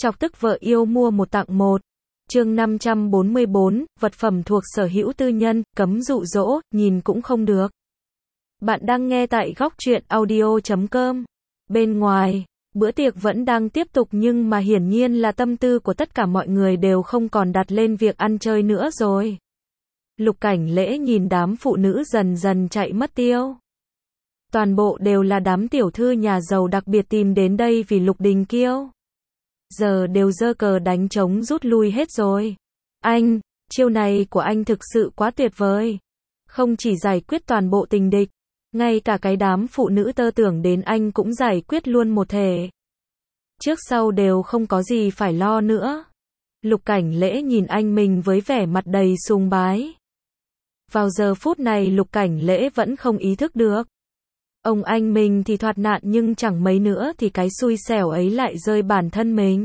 Chọc tức vợ yêu mua một tặng một. Chương 544, vật phẩm thuộc sở hữu tư nhân, cấm dụ dỗ, nhìn cũng không được. Bạn đang nghe tại góc truyện audio.com. Bên ngoài, bữa tiệc vẫn đang tiếp tục nhưng mà hiển nhiên là tâm tư của tất cả mọi người đều không còn đặt lên việc ăn chơi nữa rồi. Lục Cảnh Lễ nhìn đám phụ nữ dần dần chạy mất tiêu. Toàn bộ đều là đám tiểu thư nhà giàu đặc biệt tìm đến đây vì Lục Đình Kiêu. Giờ đều giơ cờ đánh trống rút lui hết rồi. Anh, chiêu này của anh thực sự quá tuyệt vời. Không chỉ giải quyết toàn bộ tình địch, ngay cả cái đám phụ nữ tơ tưởng đến anh cũng giải quyết luôn một thể. Trước sau đều không có gì phải lo nữa. Lục Cảnh Lễ nhìn anh mình với vẻ mặt đầy sùng bái. Vào giờ phút này Lục Cảnh Lễ vẫn không ý thức được. Ông anh mình thì thoát nạn nhưng chẳng mấy nữa thì cái xui xẻo ấy lại rơi bản thân mình.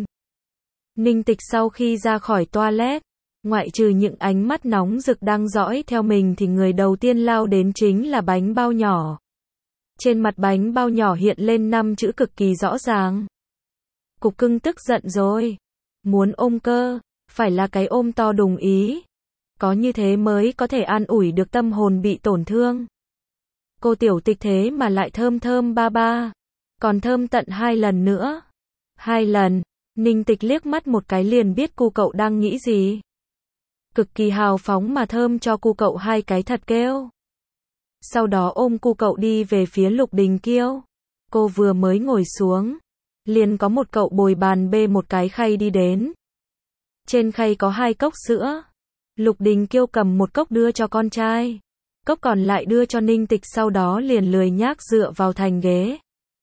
Ninh Tịch sau khi ra khỏi toilet, ngoại trừ những ánh mắt nóng rực đang dõi theo mình thì người đầu tiên lao đến chính là bánh bao nhỏ. Trên mặt bánh bao nhỏ hiện lên 5 chữ cực kỳ rõ ràng. Cục Cưng tức giận rồi. Muốn ôm cơ, phải là cái ôm to đùng ý. Có như thế mới có thể an ủi được tâm hồn bị tổn thương. Cô tiểu tịch thế mà lại thơm thơm ba ba. Còn thơm tận 2 lần nữa. 2 lần, Ninh Tịch liếc mắt một cái liền biết cu cậu đang nghĩ gì. Cực kỳ hào phóng mà thơm cho cu cậu 2 cái thật kêu. Sau đó ôm cu cậu đi về phía Lục Đình Kiêu. Cô vừa mới ngồi xuống, liền có một cậu bồi bàn bê một cái khay đi đến. Trên khay có 2 cốc sữa. Lục Đình Kiêu cầm một cốc đưa cho con trai. Cốc còn lại đưa cho Ninh Tịch, sau đó liền lười nhác dựa vào thành ghế.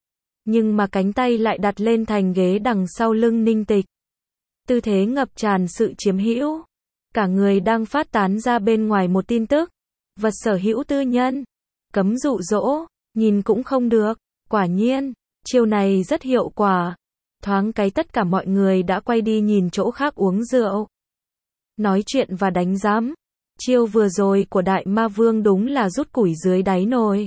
Nhưng mà cánh tay lại đặt lên thành ghế đằng sau lưng Ninh Tịch. Tư thế ngập tràn sự chiếm hữu. Cả người đang phát tán ra bên ngoài một tin tức. Vật sở hữu tư nhân. Cấm dụ dỗ, nhìn cũng không được. Quả nhiên, chiêu này rất hiệu quả. Thoáng cái tất cả mọi người đã quay đi nhìn chỗ khác uống rượu. Nói chuyện và đánh giám. Chiêu vừa rồi của Đại Ma Vương đúng là rút củi dưới đáy nồi.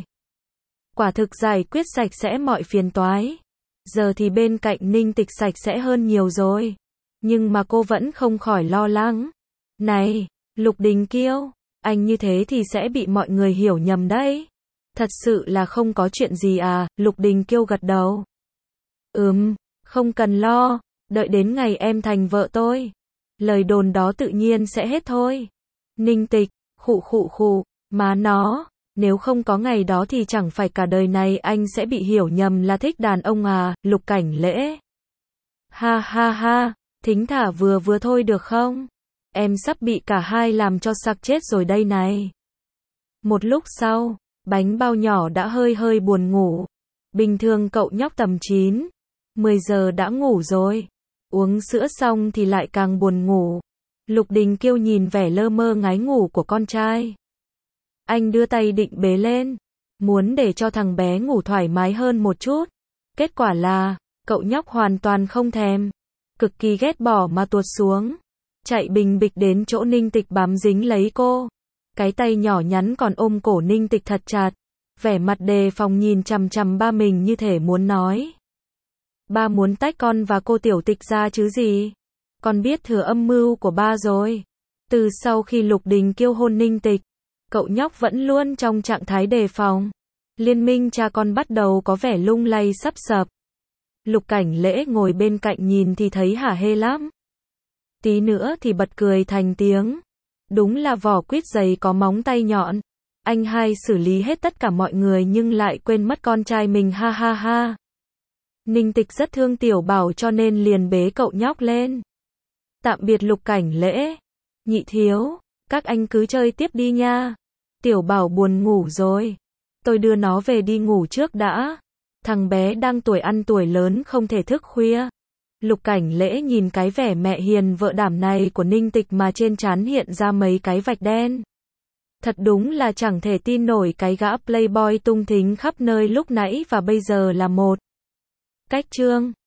Quả thực giải quyết sạch sẽ mọi phiền toái. Giờ thì bên cạnh Ninh Tịch sạch sẽ hơn nhiều rồi. Nhưng mà cô vẫn không khỏi lo lắng. Này, Lục Đình Kiêu, anh như thế thì sẽ bị mọi người hiểu nhầm đấy. Thật sự là không có chuyện gì à? Lục Đình Kiêu gật đầu. Không cần lo, đợi đến ngày em thành vợ tôi. Lời đồn đó tự nhiên sẽ hết thôi. Ninh Tịch, khụ, má nó, nếu không có ngày đó thì chẳng phải cả đời này anh sẽ bị hiểu nhầm là thích đàn ông à? Lục Cảnh Lễ. Ha, thính thả vừa thôi được không? Em sắp bị cả hai làm cho sặc chết rồi đây này. Một lúc sau, bánh bao nhỏ đã hơi buồn ngủ. Bình thường cậu nhóc tầm 9, 10 giờ đã ngủ rồi. Uống sữa xong thì lại càng buồn ngủ. Lục Đình Kiêu nhìn vẻ lơ mơ ngái ngủ của con trai. Anh đưa tay định bế lên, muốn để cho thằng bé ngủ thoải mái hơn một chút. Kết quả là, cậu nhóc hoàn toàn không thèm. Cực kỳ ghét bỏ mà tuột xuống. Chạy bình bịch đến chỗ Ninh Tịch bám dính lấy cô. Cái tay nhỏ nhắn còn ôm cổ Ninh Tịch thật chặt. Vẻ mặt đề phòng nhìn chằm chằm ba mình như thể muốn nói. Ba muốn tách con và cô tiểu tịch ra chứ gì. Con biết thừa âm mưu của ba rồi. Từ sau khi Lục Đình Kiêu hôn Ninh Tịch, cậu nhóc vẫn luôn trong trạng thái đề phòng. Liên minh cha con bắt đầu có vẻ lung lay sắp sập. Lục Cảnh Lễ ngồi bên cạnh nhìn thì thấy hả hê lắm. Tí nữa thì bật cười thành tiếng. Đúng là vỏ quýt dày có móng tay nhọn. Anh hai xử lý hết tất cả mọi người nhưng lại quên mất con trai mình, ha. Ninh Tịch rất thương Tiểu Bảo cho nên liền bế cậu nhóc lên. Tạm biệt Lục Cảnh Lễ. Nhị thiếu, các anh cứ chơi tiếp đi nha. Tiểu Bảo buồn ngủ rồi. Tôi đưa nó về đi ngủ trước đã. Thằng bé đang tuổi ăn tuổi lớn không thể thức khuya. Lục Cảnh Lễ nhìn cái vẻ mẹ hiền vợ đảm này của Ninh Tịch mà trên trán hiện ra mấy cái vạch đen. Thật đúng là chẳng thể tin nổi cái gã playboy tung thính khắp nơi lúc nãy và bây giờ là một. Cách chương